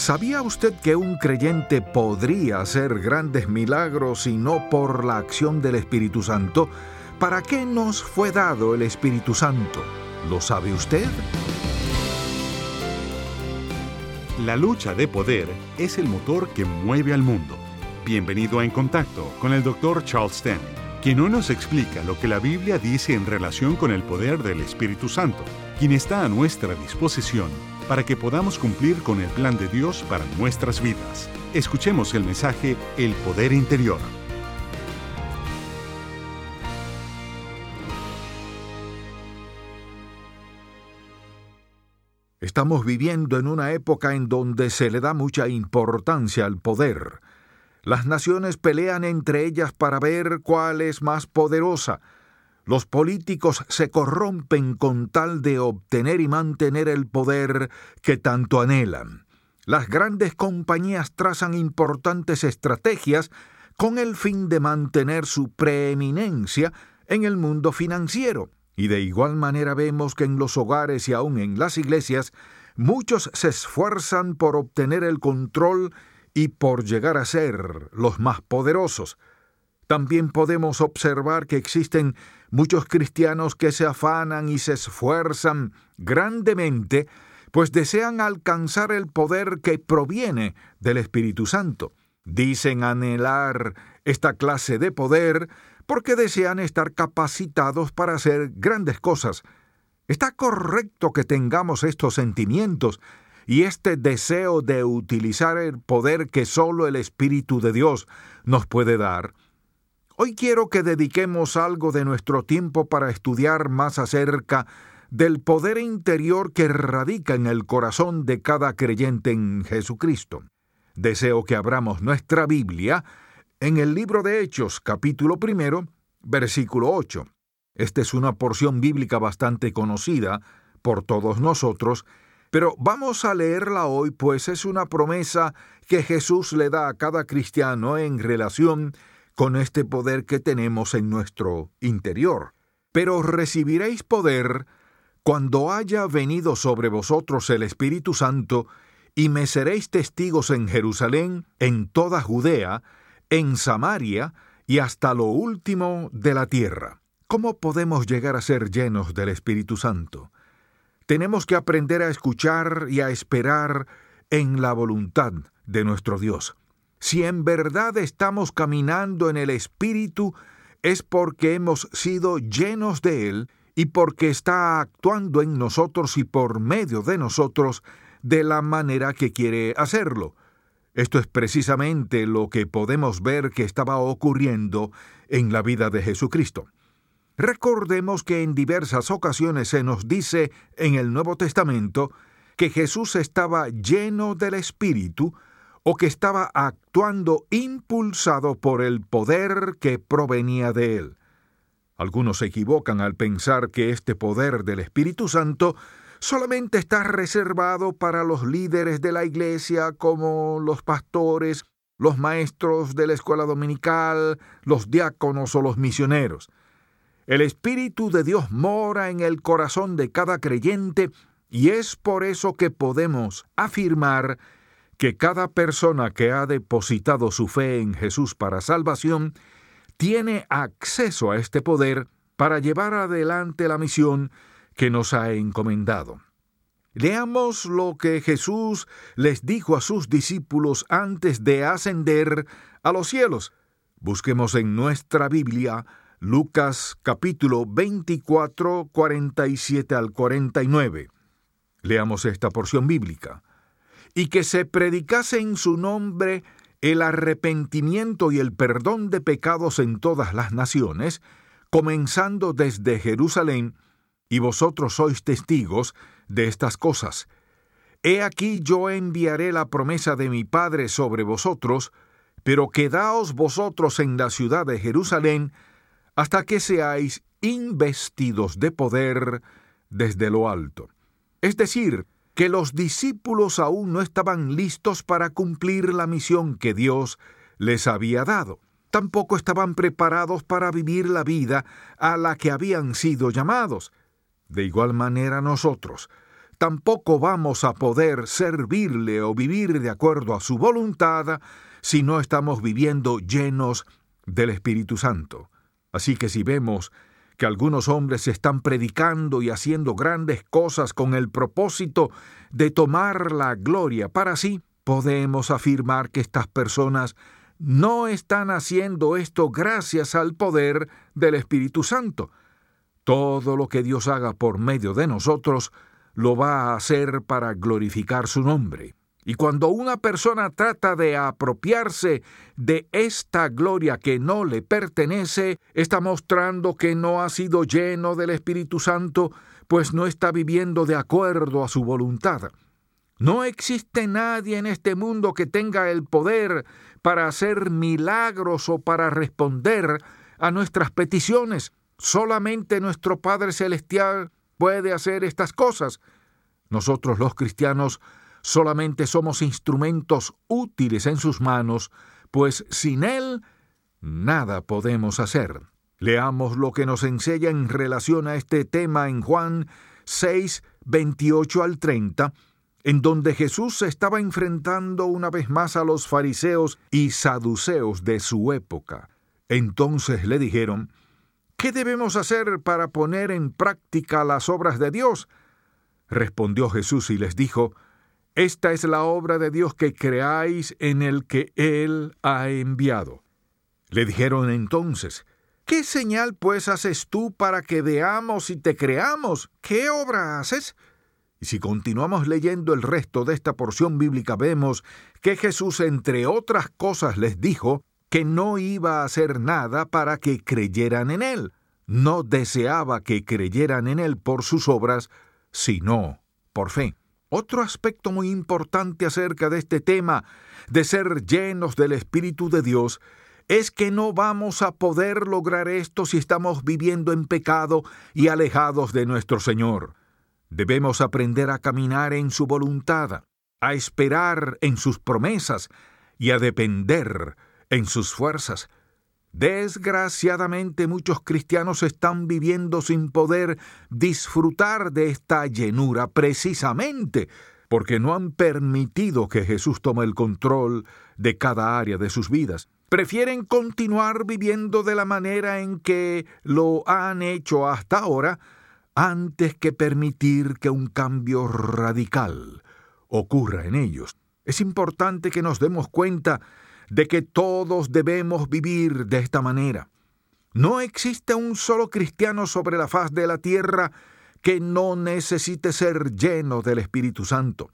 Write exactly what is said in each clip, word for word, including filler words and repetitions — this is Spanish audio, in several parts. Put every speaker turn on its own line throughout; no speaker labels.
¿Sabía usted que un creyente podría hacer grandes milagros y no por la acción del Espíritu Santo? ¿Para qué nos fue dado el Espíritu Santo? ¿Lo sabe usted?
La lucha de poder es el motor que mueve al mundo. Bienvenido a En Contacto con el doctor Charles Stanley, quien hoy nos explica lo que la Biblia dice en relación con el poder del Espíritu Santo, quien está a nuestra disposición para que podamos cumplir con el plan de Dios para nuestras vidas. Escuchemos el mensaje El Poder Interior.
Estamos viviendo en una época en donde se le da mucha importancia al poder. Las naciones pelean entre ellas para ver cuál es más poderosa. Los políticos se corrompen con tal de obtener y mantener el poder que tanto anhelan. Las grandes compañías trazan importantes estrategias con el fin de mantener su preeminencia en el mundo financiero. Y de igual manera vemos que en los hogares y aún en las iglesias, muchos se esfuerzan por obtener el control y por llegar a ser los más poderosos. También podemos observar que existen muchos cristianos que se afanan y se esfuerzan grandemente, pues desean alcanzar el poder que proviene del Espíritu Santo. Dicen anhelar esta clase de poder porque desean estar capacitados para hacer grandes cosas. Está correcto que tengamos estos sentimientos y este deseo de utilizar el poder que solo el Espíritu de Dios nos puede dar. Hoy quiero que dediquemos algo de nuestro tiempo para estudiar más acerca del poder interior que radica en el corazón de cada creyente en Jesucristo. Deseo que abramos nuestra Biblia en el libro de Hechos, capítulo primero, versículo ocho. Esta es una porción bíblica bastante conocida por todos nosotros, pero vamos a leerla hoy, pues es una promesa que Jesús le da a cada cristiano en relación con este poder que tenemos en nuestro interior. Pero recibiréis poder cuando haya venido sobre vosotros el Espíritu Santo, y me seréis testigos en Jerusalén, en toda Judea, en Samaria y hasta lo último de la tierra. ¿Cómo podemos llegar a ser llenos del Espíritu Santo? Tenemos que aprender a escuchar y a esperar en la voluntad de nuestro Dios. Si en verdad estamos caminando en el Espíritu, es porque hemos sido llenos de Él y porque está actuando en nosotros y por medio de nosotros de la manera que quiere hacerlo. Esto es precisamente lo que podemos ver que estaba ocurriendo en la vida de Jesucristo. Recordemos que en diversas ocasiones se nos dice en el Nuevo Testamento que Jesús estaba lleno del Espíritu o que estaba actuando impulsado por el poder que provenía de Él. Algunos se equivocan al pensar que este poder del Espíritu Santo solamente está reservado para los líderes de la iglesia como los pastores, los maestros de la escuela dominical, los diáconos o los misioneros. El Espíritu de Dios mora en el corazón de cada creyente y es por eso que podemos afirmar que cada persona que ha depositado su fe en Jesús para salvación tiene acceso a este poder para llevar adelante la misión que nos ha encomendado. Leamos lo que Jesús les dijo a sus discípulos antes de ascender a los cielos. Busquemos en nuestra Biblia Lucas capítulo veinticuatro, cuarenta y siete al cuarenta y nueve. Leamos esta porción bíblica. Y que se predicase en su nombre el arrepentimiento y el perdón de pecados en todas las naciones, comenzando desde Jerusalén, y vosotros sois testigos de estas cosas. He aquí yo enviaré la promesa de mi Padre sobre vosotros, pero quedaos vosotros en la ciudad de Jerusalén hasta que seáis investidos de poder desde lo alto. Es decir, que los discípulos aún no estaban listos para cumplir la misión que Dios les había dado. Tampoco estaban preparados para vivir la vida a la que habían sido llamados. De igual manera nosotros tampoco vamos a poder servirle o vivir de acuerdo a su voluntad si no estamos viviendo llenos del Espíritu Santo. Así que si vemos que algunos hombres están predicando y haciendo grandes cosas con el propósito de tomar la gloria para sí, podemos afirmar que estas personas no están haciendo esto gracias al poder del Espíritu Santo. Todo lo que Dios haga por medio de nosotros lo va a hacer para glorificar su nombre. Y cuando una persona trata de apropiarse de esta gloria que no le pertenece, está mostrando que no ha sido lleno del Espíritu Santo, pues no está viviendo de acuerdo a su voluntad. No existe nadie en este mundo que tenga el poder para hacer milagros o para responder a nuestras peticiones. Solamente nuestro Padre Celestial puede hacer estas cosas. Nosotros los cristianos solamente somos instrumentos útiles en sus manos, pues sin Él nada podemos hacer. Leamos lo que nos enseña en relación a este tema en Juan seis, veintiocho al treinta, en donde Jesús se estaba enfrentando una vez más a los fariseos y saduceos de su época. Entonces le dijeron: ¿qué debemos hacer para poner en práctica las obras de Dios? Respondió Jesús y les dijo: esta es la obra de Dios, que creáis en el que Él ha enviado. Le dijeron entonces: ¿qué señal pues haces tú para que veamos y te creamos? ¿Qué obra haces? Y si continuamos leyendo el resto de esta porción bíblica, vemos que Jesús, entre otras cosas, les dijo que no iba a hacer nada para que creyeran en Él. No deseaba que creyeran en Él por sus obras, sino por fe. Otro aspecto muy importante acerca de este tema de ser llenos del Espíritu de Dios es que no vamos a poder lograr esto si estamos viviendo en pecado y alejados de nuestro Señor. Debemos aprender a caminar en su voluntad, a esperar en sus promesas y a depender en sus fuerzas. Desgraciadamente, muchos cristianos están viviendo sin poder disfrutar de esta llenura precisamente porque no han permitido que Jesús tome el control de cada área de sus vidas. Prefieren continuar viviendo de la manera en que lo han hecho hasta ahora, antes que permitir que un cambio radical ocurra en ellos. Es importante que nos demos cuenta de que todos debemos vivir de esta manera. No existe un solo cristiano sobre la faz de la tierra que no necesite ser lleno del Espíritu Santo.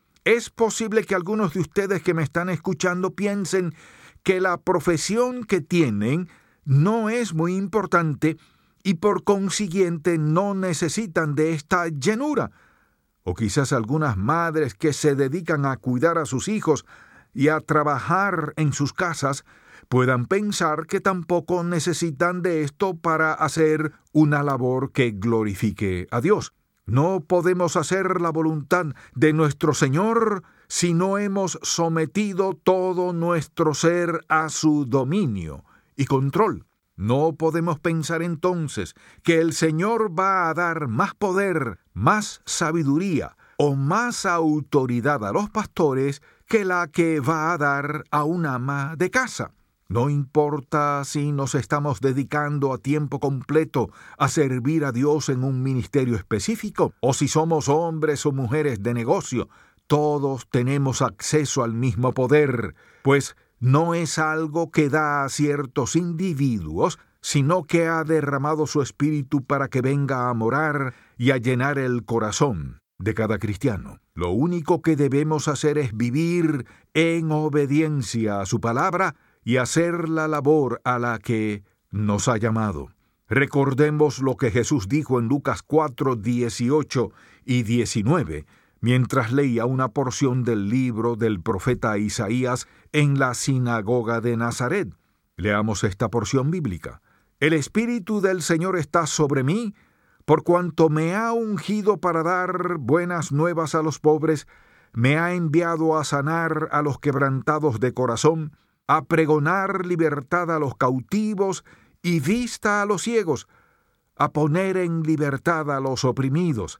Es posible que algunos de ustedes que me están escuchando piensen que la profesión que tienen no es muy importante y por consiguiente no necesitan de esta llenura. O quizás algunas madres que se dedican a cuidar a sus hijos y a trabajar en sus casas puedan pensar que tampoco necesitan de esto para hacer una labor que glorifique a Dios. No podemos hacer la voluntad de nuestro Señor si no hemos sometido todo nuestro ser a su dominio y control. No podemos pensar entonces que el Señor va a dar más poder, más sabiduría o más autoridad a los pastores que la que va a dar a un ama de casa. No importa si nos estamos dedicando a tiempo completo a servir a Dios en un ministerio específico, o si somos hombres o mujeres de negocio, todos tenemos acceso al mismo poder, pues no es algo que da a ciertos individuos, sino que ha derramado su espíritu para que venga a morar y a llenar el corazón de cada cristiano. Lo único que debemos hacer es vivir en obediencia a su palabra y hacer la labor a la que nos ha llamado. Recordemos lo que Jesús dijo en Lucas cuatro, dieciocho y diecinueve, mientras leía una porción del libro del profeta Isaías en la sinagoga de Nazaret. Leamos esta porción bíblica. El Espíritu del Señor está sobre mí, por cuanto me ha ungido para dar buenas nuevas a los pobres, me ha enviado a sanar a los quebrantados de corazón, a pregonar libertad a los cautivos y vista a los ciegos, a poner en libertad a los oprimidos,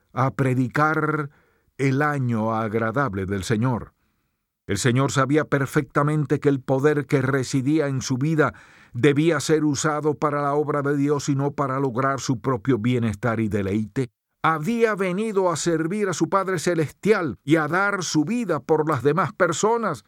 a predicar el año agradable del Señor. El Señor sabía perfectamente que el poder que residía en su vida debía ser usado para la obra de Dios y no para lograr su propio bienestar y deleite. Había venido a servir a su Padre Celestial y a dar su vida por las demás personas.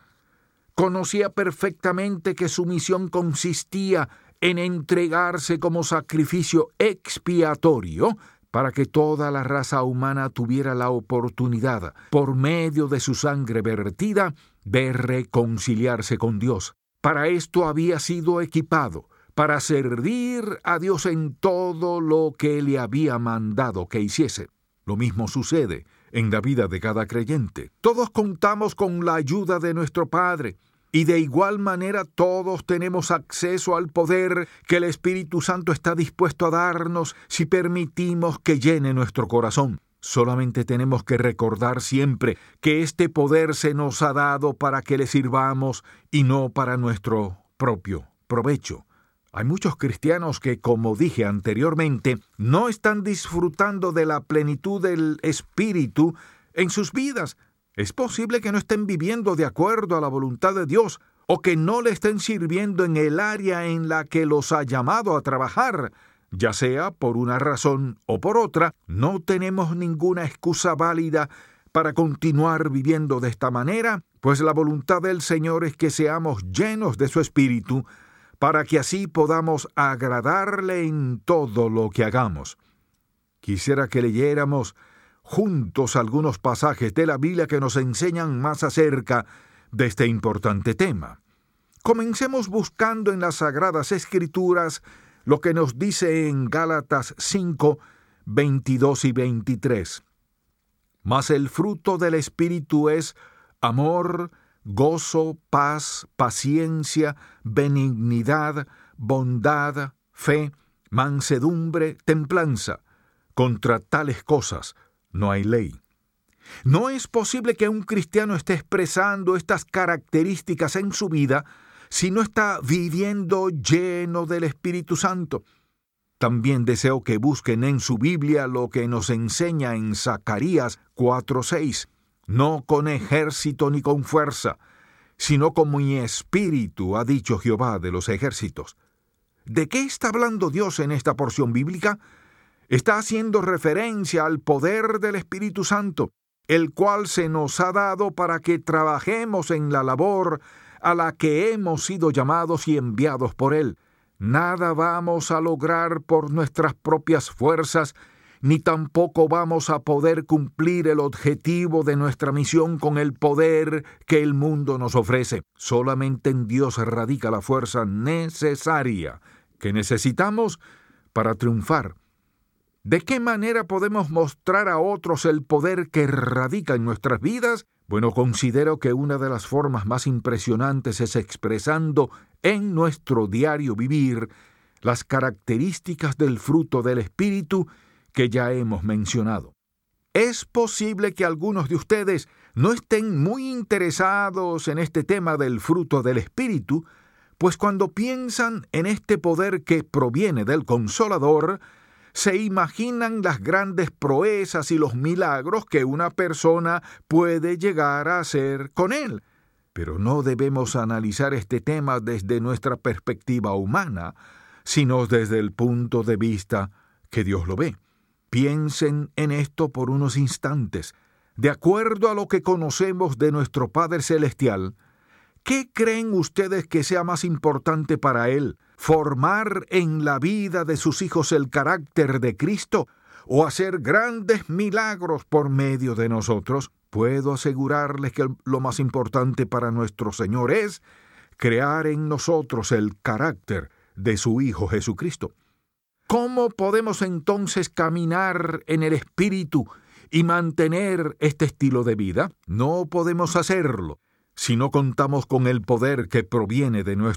Conocía perfectamente que su misión consistía en entregarse como sacrificio expiatorio para que toda la raza humana tuviera la oportunidad, por medio de su sangre vertida, de reconciliarse con Dios. Para esto había sido equipado, para servir a Dios en todo lo que le había mandado que hiciese. Lo mismo sucede en la vida de cada creyente. Todos contamos con la ayuda de nuestro Padre, y de igual manera todos tenemos acceso al poder que el Espíritu Santo está dispuesto a darnos si permitimos que llene nuestro corazón. Solamente tenemos que recordar siempre que este poder se nos ha dado para que le sirvamos y no para nuestro propio provecho. Hay muchos cristianos que, como dije anteriormente, no están disfrutando de la plenitud del Espíritu en sus vidas. Es posible que no estén viviendo de acuerdo a la voluntad de Dios o que no le estén sirviendo en el área en la que los ha llamado a trabajar. Ya sea por una razón o por otra, no tenemos ninguna excusa válida para continuar viviendo de esta manera, pues la voluntad del Señor es que seamos llenos de su Espíritu, para que así podamos agradarle en todo lo que hagamos. Quisiera que leyéramos juntos algunos pasajes de la Biblia que nos enseñan más acerca de este importante tema. Comencemos buscando en las Sagradas Escrituras lo que nos dice en Gálatas cinco, veintidós y veintitrés. Mas el fruto del Espíritu es amor, gozo, paz, paciencia, benignidad, bondad, fe, mansedumbre, templanza. Contra tales cosas no hay ley. No es posible que un cristiano esté expresando estas características en su vida si no está viviendo lleno del Espíritu Santo. También deseo que busquen en su Biblia lo que nos enseña en Zacarías cuatro seis. No con ejército ni con fuerza, sino con mi espíritu, ha dicho Jehová de los ejércitos. ¿De qué está hablando Dios en esta porción bíblica? Está haciendo referencia al poder del Espíritu Santo, el cual se nos ha dado para que trabajemos en la labor a la que hemos sido llamados y enviados por Él. Nada vamos a lograr por nuestras propias fuerzas, ni tampoco vamos a poder cumplir el objetivo de nuestra misión con el poder que el mundo nos ofrece. Solamente en Dios radica la fuerza necesaria que necesitamos para triunfar. ¿De qué manera podemos mostrar a otros el poder que radica en nuestras vidas? Bueno, considero que una de las formas más impresionantes es expresando en nuestro diario vivir las características del fruto del Espíritu que ya hemos mencionado. Es posible que algunos de ustedes no estén muy interesados en este tema del fruto del Espíritu, pues cuando piensan en este poder que proviene del Consolador, se imaginan las grandes proezas y los milagros que una persona puede llegar a hacer con él. Pero no debemos analizar este tema desde nuestra perspectiva humana, sino desde el punto de vista que Dios lo ve. Piensen en esto por unos instantes. De acuerdo a lo que conocemos de nuestro Padre Celestial, ¿qué creen ustedes que sea más importante para Él? ¿Formar en la vida de sus hijos el carácter de Cristo o hacer grandes milagros por medio de nosotros? Puedo asegurarles que lo más importante para nuestro Señor es crear en nosotros el carácter de su Hijo Jesucristo. ¿Cómo podemos entonces caminar en el Espíritu y mantener este estilo de vida? No podemos hacerlo si no contamos con el poder que proviene de nuestro